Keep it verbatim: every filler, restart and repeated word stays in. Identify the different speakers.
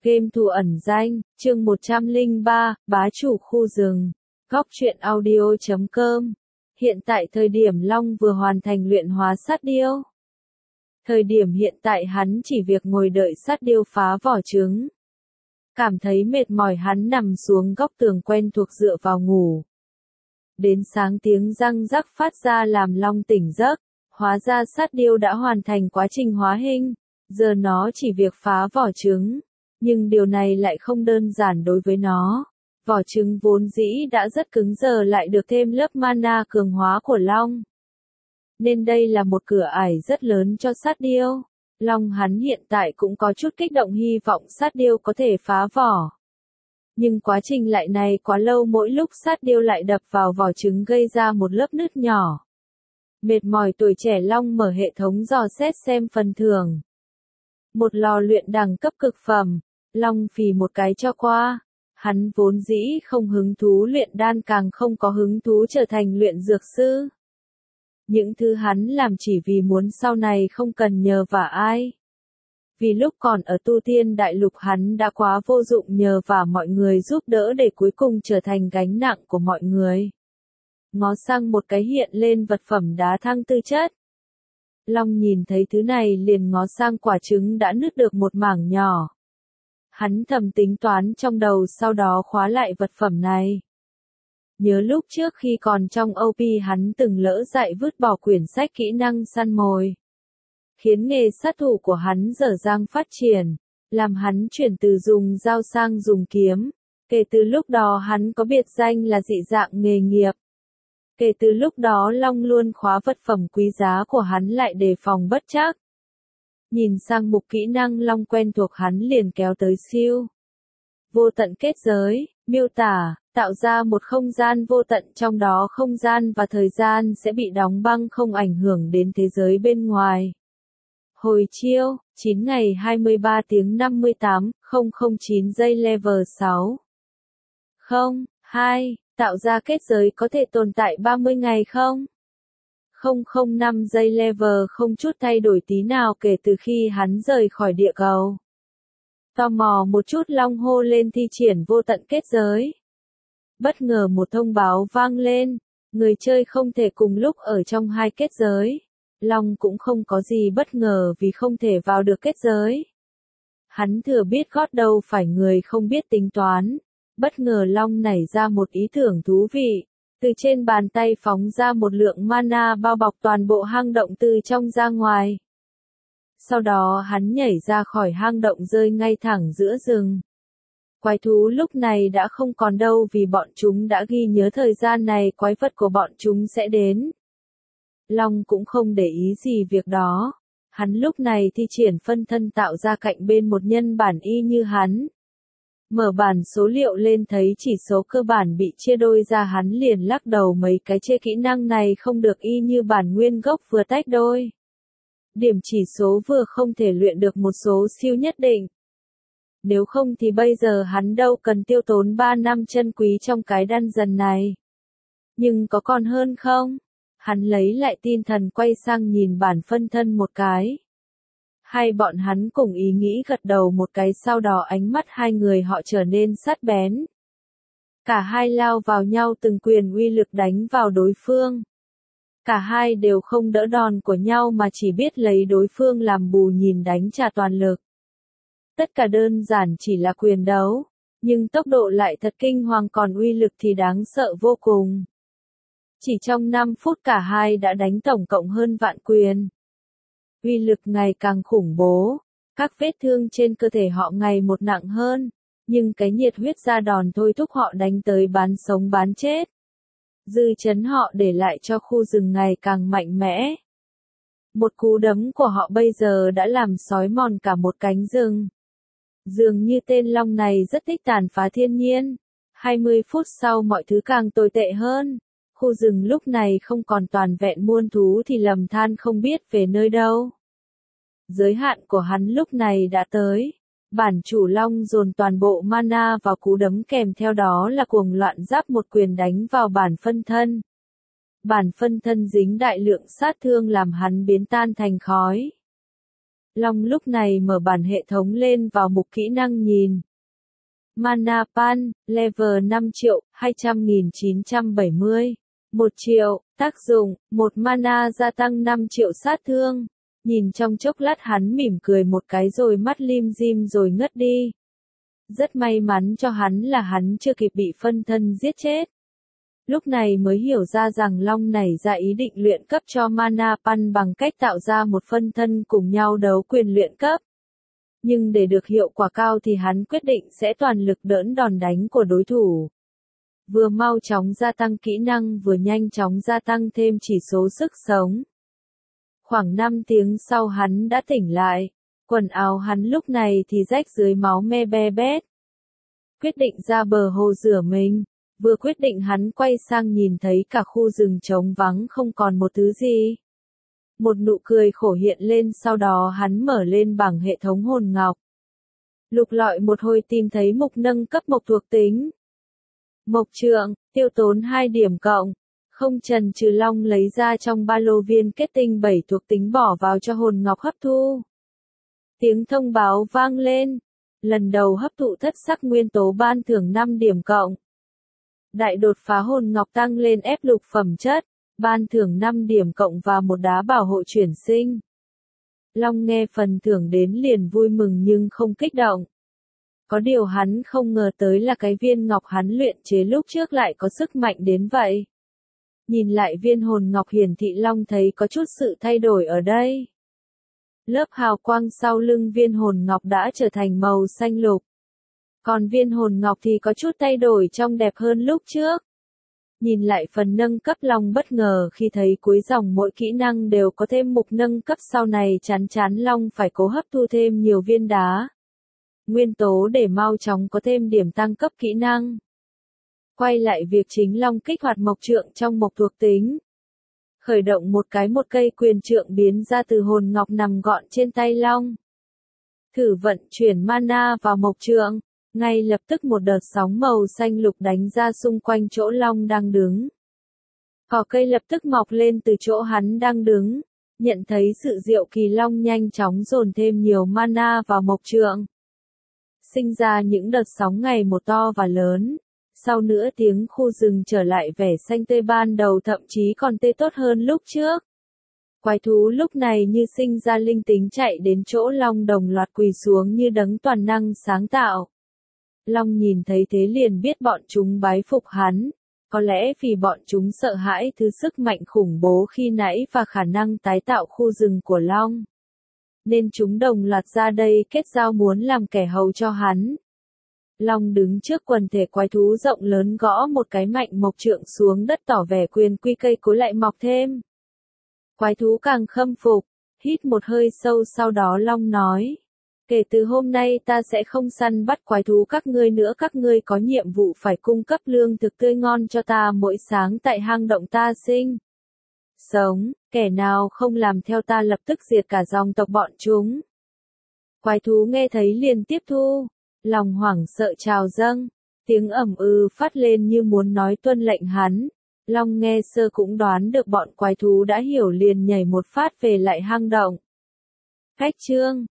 Speaker 1: Game thủ ẩn danh, chương một trăm lẻ ba, bá chủ khu rừng. Góc truyện audio chấm com. Hiện tại thời điểm Long vừa hoàn thành luyện hóa sát điêu. Thời điểm hiện tại hắn chỉ việc ngồi đợi sát điêu phá vỏ trứng. Cảm thấy mệt mỏi hắn nằm xuống góc tường quen thuộc dựa vào ngủ. Đến sáng tiếng răng rắc phát ra làm Long tỉnh giấc, hóa ra sát điêu đã hoàn thành quá trình hóa hình, giờ nó chỉ việc phá vỏ trứng. Nhưng điều này lại không đơn giản đối với nó. Vỏ trứng vốn dĩ đã rất cứng giờ lại được thêm lớp mana cường hóa của Long. Nên đây là một cửa ải rất lớn cho sát điêu. Long hắn hiện tại cũng có chút kích động hy vọng sát điêu có thể phá vỏ. Nhưng quá trình lại này quá lâu, mỗi lúc sát điêu lại đập vào vỏ trứng gây ra một lớp nứt nhỏ. Mệt mỏi tuổi trẻ Long mở hệ thống dò xét xem phần thưởng. Một lò luyện đẳng cấp cực phẩm. Long phì một cái cho qua. Hắn vốn dĩ không hứng thú luyện đan, càng không có hứng thú trở thành luyện dược sư. Những thứ hắn làm chỉ vì muốn sau này không cần nhờ vả ai. Vì lúc còn ở tu tiên đại lục hắn đã quá vô dụng nhờ vả mọi người giúp đỡ để cuối cùng trở thành gánh nặng của mọi người. Ngó sang một cái hiện lên vật phẩm đá thăng tư chất. Long nhìn thấy thứ này liền ngó sang quả trứng đã nứt được một mảng nhỏ. Hắn thầm tính toán trong đầu, sau đó khóa lại vật phẩm này. Nhớ lúc trước khi còn trong o pê hắn từng lỡ dại vứt bỏ quyển sách kỹ năng săn mồi. Khiến nghề sát thủ của hắn dở dang phát triển, làm hắn chuyển từ dùng dao sang dùng kiếm. Kể từ lúc đó hắn có biệt danh là dị dạng nghề nghiệp. Kể từ lúc đó Long luôn khóa vật phẩm quý giá của hắn lại đề phòng bất trắc. Nhìn sang mục kỹ năng Long quen thuộc hắn liền kéo tới siêu. Vô tận kết giới, miêu tả, tạo ra một không gian vô tận, trong đó không gian và thời gian sẽ bị đóng băng không ảnh hưởng đến thế giới bên ngoài. Hồi chiêu, chín ngày hai mươi ba tiếng năm mươi tám, không không chín giây level sáu. không, hai, tạo ra kết giới có thể tồn tại ba mươi ngày không? không không năm giây level không chút thay đổi tí nào kể từ khi hắn rời khỏi địa cầu. Tò mò một chút Long hô lên thi triển vô tận kết giới. Bất ngờ một thông báo vang lên, người chơi không thể cùng lúc ở trong hai kết giới. Long cũng không có gì bất ngờ vì không thể vào được kết giới. Hắn thừa biết gót đâu phải người không biết tính toán. Bất ngờ Long nảy ra một ý tưởng thú vị. Từ trên bàn tay phóng ra một lượng mana bao bọc toàn bộ hang động từ trong ra ngoài. Sau đó hắn nhảy ra khỏi hang động rơi ngay thẳng giữa rừng. Quái thú lúc này đã không còn đâu vì bọn chúng đã ghi nhớ thời gian này quái vật của bọn chúng sẽ đến. Long cũng không để ý gì việc đó. Hắn lúc này thi triển phân thân tạo ra cạnh bên một nhân bản y như hắn. Mở bản số liệu lên thấy chỉ số cơ bản bị chia đôi ra, hắn liền lắc đầu mấy cái chê kỹ năng này không được y như bản nguyên gốc vừa tách đôi. Điểm chỉ số vừa không thể luyện được một số siêu nhất định. Nếu không thì bây giờ hắn đâu cần tiêu tốn ba năm chân quý trong cái dungeon này. Nhưng có còn hơn không? Hắn lấy lại tinh thần quay sang nhìn bản phân thân một cái. Hai bọn hắn cùng ý nghĩ gật đầu một cái, sau đó ánh mắt hai người họ trở nên sắc bén. Cả hai lao vào nhau từng quyền uy lực đánh vào đối phương. Cả hai đều không đỡ đòn của nhau mà chỉ biết lấy đối phương làm bù nhìn đánh trả toàn lực. Tất cả đơn giản chỉ là quyền đấu, nhưng tốc độ lại thật kinh hoàng, còn uy lực thì đáng sợ vô cùng. Chỉ trong năm phút cả hai đã đánh tổng cộng hơn vạn quyền. Uy lực ngày càng khủng bố, các vết thương trên cơ thể họ ngày một nặng hơn, nhưng cái nhiệt huyết ra đòn thôi thúc họ đánh tới bán sống bán chết. Dư chấn họ để lại cho khu rừng ngày càng mạnh mẽ. Một cú đấm của họ bây giờ đã làm xói mòn cả một cánh rừng. Dường như tên Long này rất thích tàn phá thiên nhiên. hai mươi phút sau mọi thứ càng tồi tệ hơn. Khu rừng lúc này không còn toàn vẹn muôn thú thì lầm than không biết về nơi đâu. Giới hạn của hắn lúc này đã tới. Bản chủ Long dồn toàn bộ mana vào cú đấm, kèm theo đó là cuồng loạn giáp một quyền đánh vào bản phân thân. Bản phân thân dính đại lượng sát thương làm hắn biến tan thành khói. Long lúc này mở bản hệ thống lên vào mục kỹ năng nhìn. Mana Pan, level năm triệu, hai trăm nghìn chín trăm bảy mươi. một triệu, tác dụng, một mana gia tăng năm triệu sát thương. Nhìn trong chốc lát hắn mỉm cười một cái rồi mắt lim dim rồi ngất đi. Rất may mắn cho hắn là hắn chưa kịp bị phân thân giết chết. Lúc này mới hiểu ra rằng Long nảy ra ý định luyện cấp cho Mana Pan bằng cách tạo ra một phân thân cùng nhau đấu quyền luyện cấp. Nhưng để được hiệu quả cao thì hắn quyết định sẽ toàn lực đỡn đòn đánh của đối thủ. Vừa mau chóng gia tăng kỹ năng vừa nhanh chóng gia tăng thêm chỉ số sức sống. Khoảng năm tiếng sau hắn đã tỉnh lại. Quần áo hắn lúc này thì rách dưới máu me be bét. Quyết định ra bờ hồ rửa mình. Vừa quyết định hắn quay sang nhìn thấy cả khu rừng trống vắng không còn một thứ gì. Một nụ cười khổ hiện lên sau đó hắn mở lên bảng hệ thống hồn ngọc. Lục lọi một hồi tìm thấy mục nâng cấp mộc thuộc tính. Mộc trượng, tiêu tốn hai điểm cộng. Không chần chừ Long lấy ra trong ba lô viên kết tinh bảy thuộc tính bỏ vào cho hồn ngọc hấp thu. Tiếng thông báo vang lên. Lần đầu hấp thụ thất sắc nguyên tố ban thưởng năm điểm cộng. Đại đột phá hồn ngọc tăng lên ép lục phẩm chất, ban thưởng năm điểm cộng và một đá bảo hộ chuyển sinh. Long nghe phần thưởng đến liền vui mừng nhưng không kích động. Có điều hắn không ngờ tới là cái viên ngọc hắn luyện chế lúc trước lại có sức mạnh đến vậy. Nhìn lại viên hồn ngọc hiển thị Long thấy có chút sự thay đổi ở đây. Lớp hào quang sau lưng viên hồn ngọc đã trở thành màu xanh lục. Còn viên hồn ngọc thì có chút thay đổi trông đẹp hơn lúc trước. Nhìn lại phần nâng cấp Long bất ngờ khi thấy cuối dòng mỗi kỹ năng đều có thêm mục nâng cấp sau này chắn chắn Long phải cố hấp thu thêm nhiều viên đá. Nguyên tố để mau chóng có thêm điểm tăng cấp kỹ năng. Quay lại việc chính Long kích hoạt mộc trượng trong mộc thuộc tính. Khởi động một cái một cây quyền trượng biến ra từ hồn ngọc nằm gọn trên tay Long. Thử vận chuyển mana vào mộc trượng. Ngay lập tức một đợt sóng màu xanh lục đánh ra xung quanh chỗ Long đang đứng. Cỏ cây lập tức mọc lên từ chỗ hắn đang đứng. Nhận thấy sự diệu kỳ Long nhanh chóng dồn thêm nhiều mana vào mộc trượng. Sinh ra những đợt sóng ngày một to và lớn. Sau nửa tiếng khu rừng trở lại vẻ xanh tươi ban đầu thậm chí còn tươi tốt hơn lúc trước. Quái thú lúc này như sinh ra linh tính chạy đến chỗ Long đồng loạt quỳ xuống như đấng toàn năng sáng tạo. Long nhìn thấy thế liền biết bọn chúng bái phục hắn, có lẽ vì bọn chúng sợ hãi thứ sức mạnh khủng bố khi nãy và khả năng tái tạo khu rừng của Long. Nên chúng đồng loạt ra đây kết giao muốn làm kẻ hầu cho hắn. Long đứng trước quần thể quái thú rộng lớn gõ một cái mạnh mộc trượng xuống đất tỏ vẻ quyền quy cây cối lại mọc thêm. Quái thú càng khâm phục, hít một hơi sâu sau đó Long nói. Kể từ hôm nay ta sẽ không săn bắt quái thú các ngươi nữa, các ngươi có nhiệm vụ phải cung cấp lương thực tươi ngon cho ta mỗi sáng tại hang động ta sinh. Sống, kẻ nào không làm theo ta lập tức diệt cả dòng tộc bọn chúng. Quái thú nghe thấy liền tiếp thu, lòng hoảng sợ trào dâng, tiếng ầm ư phát lên như muốn nói tuân lệnh hắn. Long nghe sơ cũng đoán được bọn quái thú đã hiểu liền nhảy một phát về lại hang động. Cách chương